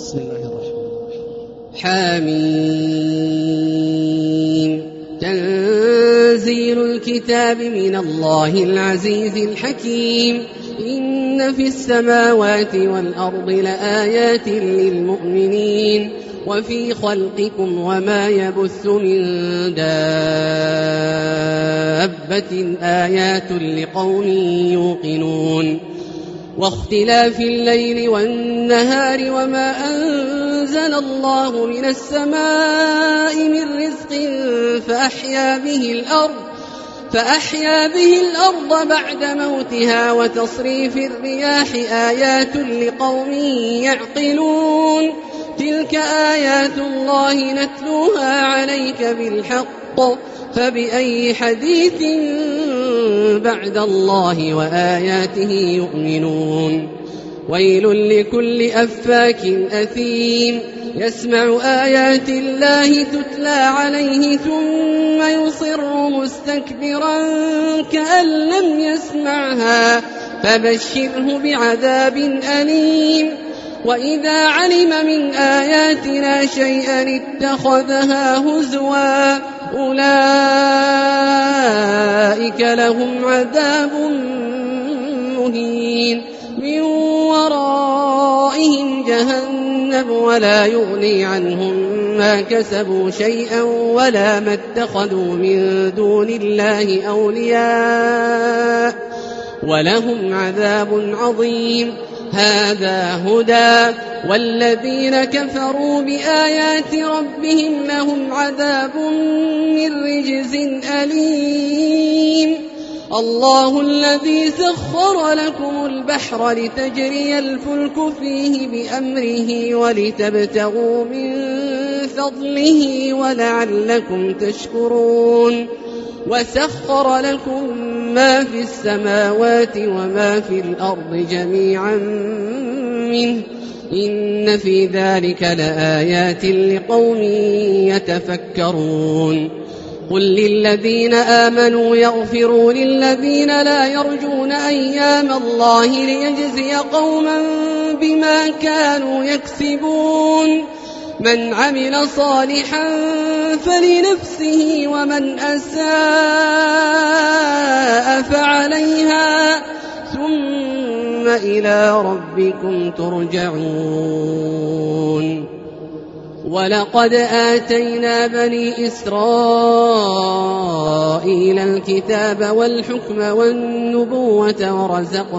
بسم الله الرحمن الرحيم. حميم. تنزيل الكتاب من الله العزيز الحكيم. إن في السماوات والأرض لآيات للمؤمنين وفي خلقكم وما يبث من دابة آيات لقوم يوقنون. واختلاف الليل والنهار وما أنزل الله من السماء من رزق فأحيا به الأرض بعد موتها وتصريف الرياح آيات لقوم يعقلون. تلك آيات الله نتلوها عليك بالحق فبأي حديث بعد الله وآياته يؤمنون. ويل لكل أفاك أثيم يسمع آيات الله تتلى عليه ثم يصر مستكبرا كأن لم يسمعها فبشره بعذاب أليم. وإذا علم من آياتنا شيئا اتخذها هزوا أولئك لهم عذاب مهين من ورائهم جهنم ولا يغني عنهم ما كسبوا شيئا ولا ما اتخذوا من دون الله أولياء ولهم عذاب عظيم. هذا هدى والذين كفروا بآيات ربهم لهم عذاب من رجز أليم. الله الذي سخر لكم البحر لتجري الفلك فيه بأمره ولتبتغوا من فضله ولعلكم تشكرون. وسخر لكم ما في السماوات وما في الأرض جميعا منه إن في ذلك لآيات لقوم يتفكرون. قل للذين آمنوا يغفروا للذين لا يرجون أيام الله ليجزي قوما بما كانوا يكسبون. من عمل صالحا فلنفسه ومن أساء فعليها ثم إلى ربكم ترجعون. ولقد آتينا بني إسرائيل الكتاب والحكم والنبوة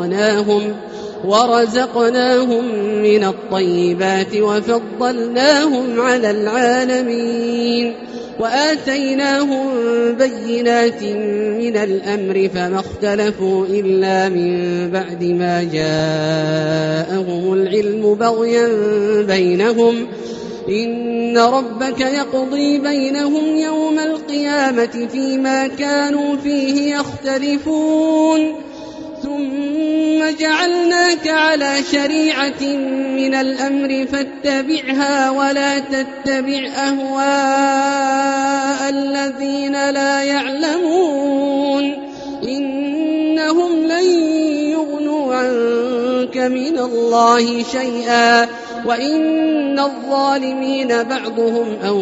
ورزقناهم من الطيبات وفضلناهم على العالمين وآتيناهم بينات من الأمر فما اختلفوا إلا من بعد ما جاءهم العلم بغيا بينهم. إن ربك يقضي بينهم يوم القيامة فيما كانوا فيه يختلفون. ثم جعلناك على شريعة من الأمر فاتبعها ولا تتبع أهواء الذين لا يعلمون إنهم لن يغنوا عنك من الله شيئا وإن الظالمين بعضهم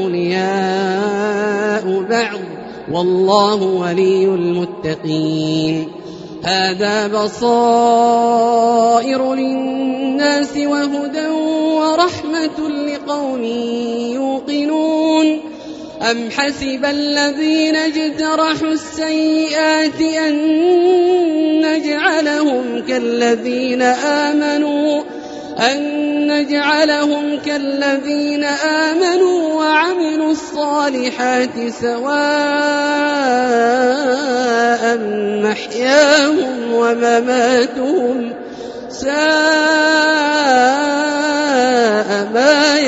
أولياء بعض والله ولي المتقين. هذا بصائر للناس وهدى ورحمة لقوم يوقنون. أم حسب الذين اجترحوا السيئات أن نجعلهم كالذين آمنوا وعملوا الصالحات سواء محياهم ومماتهم ساء ما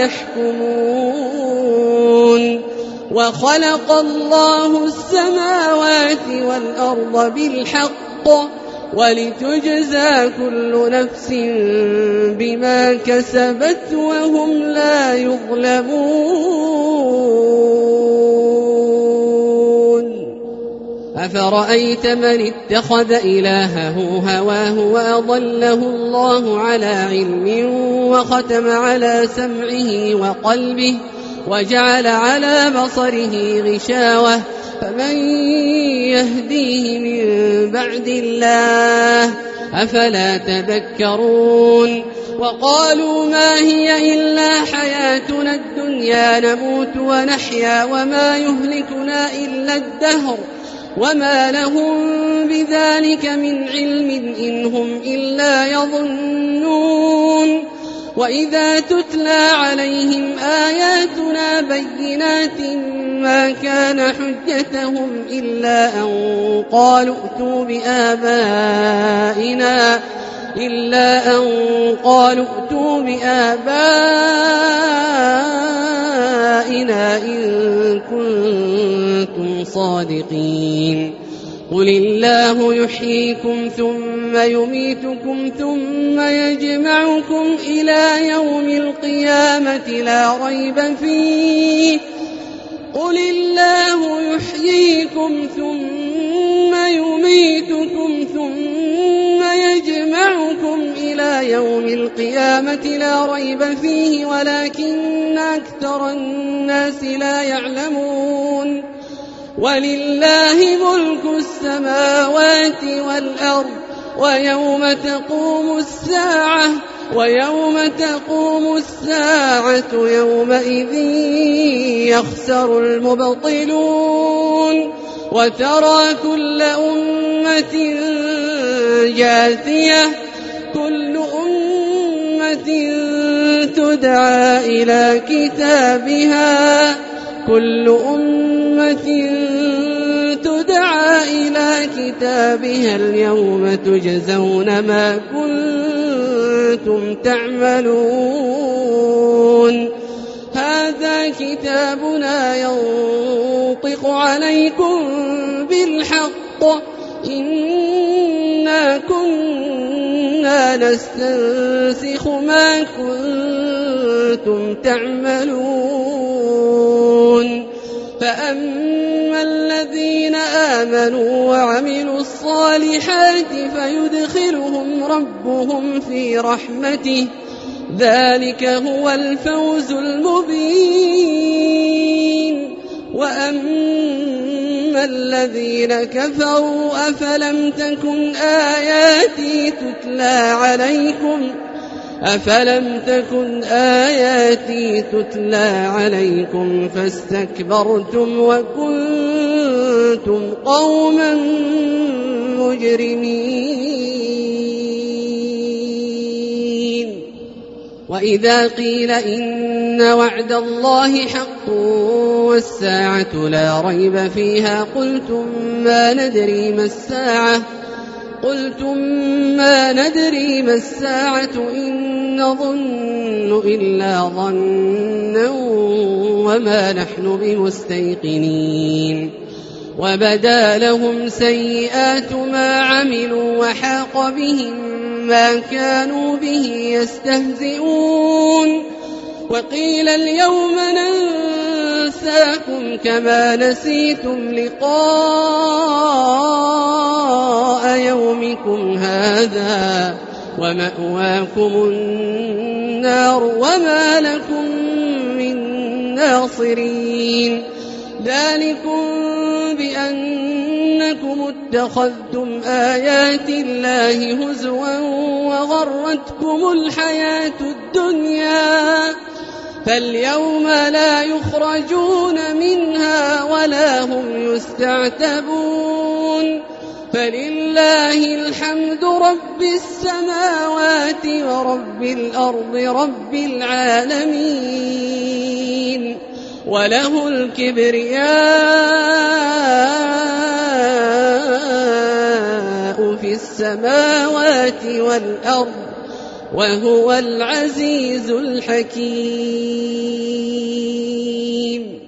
يحكمون. وخلق الله السماوات والأرض بالحق ولتجزى كل نفس بما كسبت وهم لا يظلمون. أفرأيت من اتخذ إلهه هواه وأضله الله على علم وختم على سمعه وقلبه وجعل على بصره غشاوة فمن يهديه من بعد الله أفلا تذكرون وقالوا ما هي إلا حياتنا الدنيا نموت ونحيا وما يهلكنا إلا الدهر وما لهم بذلك من علم إن هم إلا يظنون وإذا تتلى عليهم آياتنا بينات ما كان حجتهم إلا أن قالوا ائتوا بآبائنا إن كنتم صادقين قل الله يحييكم ثم يميتكم ثم يجمعكم إلى يوم القيامة لا ريب فيه قل الله يحييكم ثم يميتكم ثم يجمعكم إلى يوم القيامة لا ريب فيه ولكن أكثر الناس لا يعلمون ولله ملك السماوات والأرض ويوم تقوم الساعة يومئذ يخسر المبطلون وترى كل أمة جاثية كل أمة تدعى إلى كتابها اليوم تجزون ما كنتم تعملون هذا كتابنا ينطق عليكم بالحق إنا كنا نستنسخ ما كنتم تعملون فأما الذين آمنوا وعملوا الصالحات فيدخلهم ربهم في رحمته ذلك هو الفوز المبين وأما الذين كفروا أفلم تكن آياتي تتلى عليكم فاستكبرتم وكنتم قوما مجرمين وإذا قيل إن وعد الله حق والساعة لا ريب فيها قلتم ما ندري ما الساعة إن نظن إلا ظنا وما نحن بمستيقنين وبدا لهم سيئات ما عملوا وحاق بهم ما كانوا به يستهزئون وقيل اليوم ننساكم كما نسيتم لقاء يومكم هذا ومأواكم النار وما لكم من ناصرين ذلكم بأنكم اتخذتم آيات الله هزوا وغرتكم الحياة الدنيا فاليوم لا يخرجون منها ولا هم يستعتبون فلله الحمد رب السماوات ورب الأرض رب العالمين وله الكبرياء في السماوات والأرض وهو العزيز الحكيم